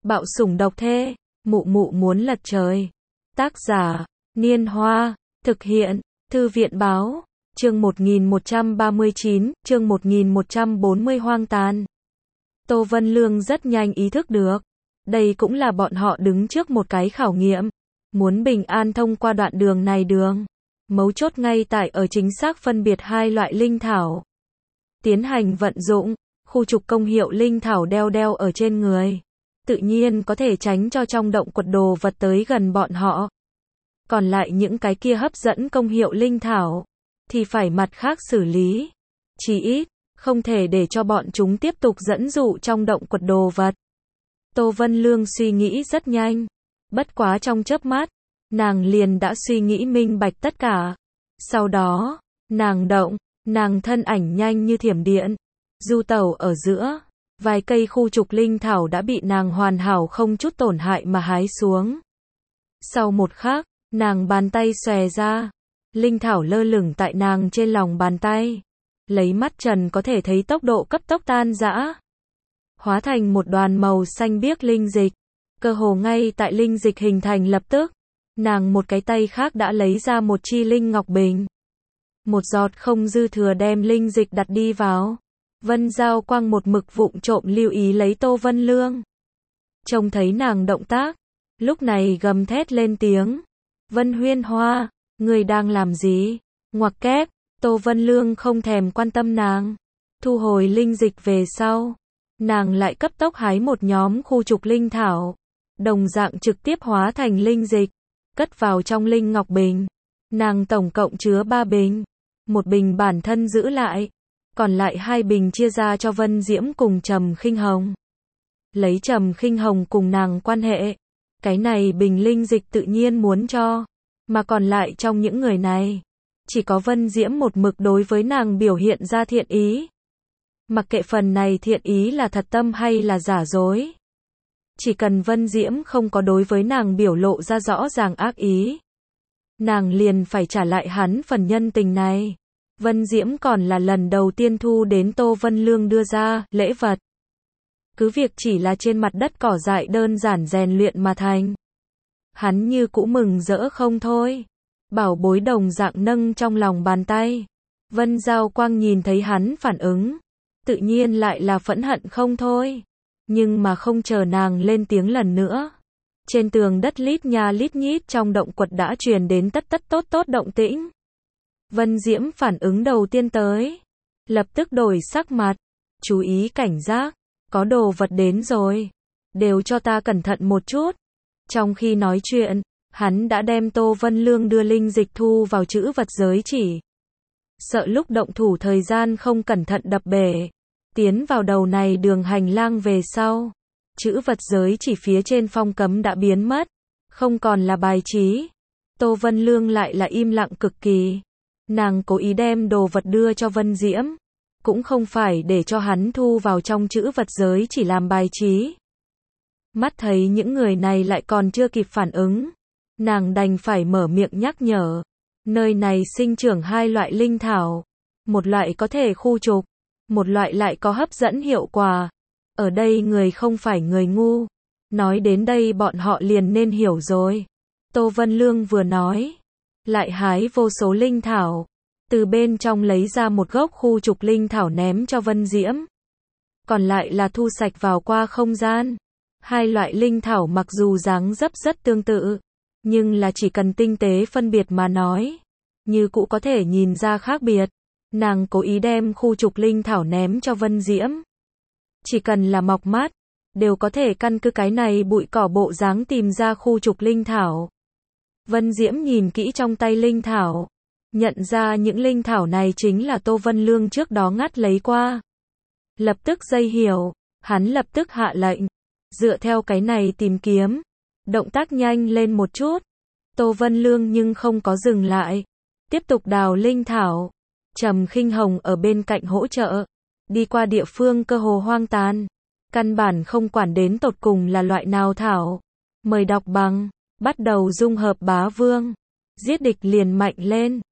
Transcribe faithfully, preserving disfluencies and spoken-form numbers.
Bạo sủng độc thê, mụ mụ muốn lật trời. Tác giả, Niên Hoa, thực hiện, Thư viện báo, chương một nghìn một trăm ba mươi chín, chương một nghìn một trăm bốn mươi hoang tàn. Tô Vân Lương rất nhanh ý thức được, đây cũng là bọn họ đứng trước một cái khảo nghiệm, muốn bình an thông qua đoạn đường này đường. Mấu chốt ngay tại ở chính xác phân biệt hai loại linh thảo. Tiến hành vận dụng, khu trục công hiệu linh thảo đeo đeo ở trên người. Tự nhiên có thể tránh cho trong động quật đồ vật tới gần bọn họ. Còn lại những cái kia hấp dẫn công hiệu linh thảo, thì phải mặt khác xử lý. Chỉ ít, không thể để cho bọn chúng tiếp tục dẫn dụ trong động quật đồ vật. Tô Vân Lương suy nghĩ rất nhanh. Bất quá trong chớp mắt, nàng liền đã suy nghĩ minh bạch tất cả. Sau đó, nàng động, nàng thân ảnh nhanh như thiểm điện. Du tẩu ở giữa, vài cây khu trục linh thảo đã bị nàng hoàn hảo không chút tổn hại mà hái xuống. Sau một khắc, nàng bàn tay xòe ra, linh thảo lơ lửng tại nàng trên lòng bàn tay. Lấy mắt trần có thể thấy tốc độ cấp tốc tan rã, hóa thành một đoàn màu xanh biếc linh dịch. Cơ hồ ngay tại linh dịch hình thành lập tức, nàng một cái tay khác đã lấy ra một chi linh ngọc bình. Một giọt không dư thừa đem linh dịch đặt đi vào. Vân Giao Quang một mực vụng trộm lưu ý lấy Tô Vân Lương. Trông thấy nàng động tác, lúc này gầm thét lên tiếng. Vân Huyên Hoa, người đang làm gì? Ngoặc kép, Tô Vân Lương không thèm quan tâm nàng. Thu hồi linh dịch về sau, nàng lại cấp tốc hái một nhóm khu trục linh thảo. Đồng dạng trực tiếp hóa thành linh dịch, cất vào trong linh ngọc bình. Nàng tổng cộng chứa ba bình. Một bình bản thân giữ lại, còn lại hai bình chia ra cho Vân Diễm cùng Trầm Khinh Hồng. Lấy Trầm Khinh Hồng cùng nàng quan hệ, cái này bình linh dịch tự nhiên muốn cho, mà còn lại trong những người này, chỉ có Vân Diễm một mực đối với nàng biểu hiện ra thiện ý. Mặc kệ phần này thiện ý là thật tâm hay là giả dối, chỉ cần Vân Diễm không có đối với nàng biểu lộ ra rõ ràng ác ý, nàng liền phải trả lại hắn phần nhân tình này. Vân Diễm còn là lần đầu tiên thu đến Tô Vân Lương đưa ra lễ vật. Cứ việc chỉ là trên mặt đất cỏ dại đơn giản rèn luyện mà thành, hắn như cũ mừng rỡ không thôi. Bảo bối đồng dạng nâng trong lòng bàn tay. Vân Giao Quang nhìn thấy hắn phản ứng, tự nhiên lại là phẫn hận không thôi. Nhưng mà không chờ nàng lên tiếng lần nữa, trên tường đất lít nha lít nhít trong động quật đã truyền đến tất tất tốt tốt động tĩnh. Vân Diễm phản ứng đầu tiên tới, lập tức đổi sắc mặt, chú ý cảnh giác, có đồ vật đến rồi, đều cho ta cẩn thận một chút. Trong khi nói chuyện, hắn đã đem Tô Vân Lương đưa linh dịch thu vào trữ vật giới chỉ. Sợ lúc động thủ thời gian không cẩn thận đập bể, tiến vào đầu này đường hành lang về sau, trữ vật giới chỉ phía trên phong cấm đã biến mất, không còn là bài trí. Tô Vân Lương lại là im lặng cực kỳ. Nàng cố ý đem đồ vật đưa cho Vân Diễm, cũng không phải để cho hắn thu vào trong trữ vật giới chỉ làm bài trí. Mắt thấy những người này lại còn chưa kịp phản ứng, nàng đành phải mở miệng nhắc nhở. Nơi này sinh trưởng hai loại linh thảo, một loại có thể khu trục, một loại lại có hấp dẫn hiệu quả. Ở đây người không phải người ngu. Nói đến đây bọn họ liền nên hiểu rồi. Tô Vân Lương vừa nói, lại hái vô số linh thảo, từ bên trong lấy ra một gốc khu trục linh thảo ném cho Vân Diễm. Còn lại là thu sạch vào qua không gian. Hai loại linh thảo mặc dù dáng dấp rất tương tự, nhưng là chỉ cần tinh tế phân biệt mà nói, như cũ có thể nhìn ra khác biệt. Nàng cố ý đem khu trục linh thảo ném cho Vân Diễm. Chỉ cần là mọc mắt, đều có thể căn cứ cái này bụi cỏ bộ dáng tìm ra khu trục linh thảo. Vân Diễm nhìn kỹ trong tay linh thảo, nhận ra những linh thảo này chính là Tô Vân Lương trước đó ngắt lấy qua. Lập tức dây hiểu, hắn lập tức hạ lệnh, dựa theo cái này tìm kiếm, động tác nhanh lên một chút. Tô Vân Lương nhưng không có dừng lại, tiếp tục đào linh thảo. Trầm Khinh Hồng ở bên cạnh hỗ trợ, đi qua địa phương cơ hồ hoang tàn, căn bản không quản đến tột cùng là loại nào thảo. Mời đọc bằng, bắt đầu dung hợp bá vương, giết địch liền mạnh lên.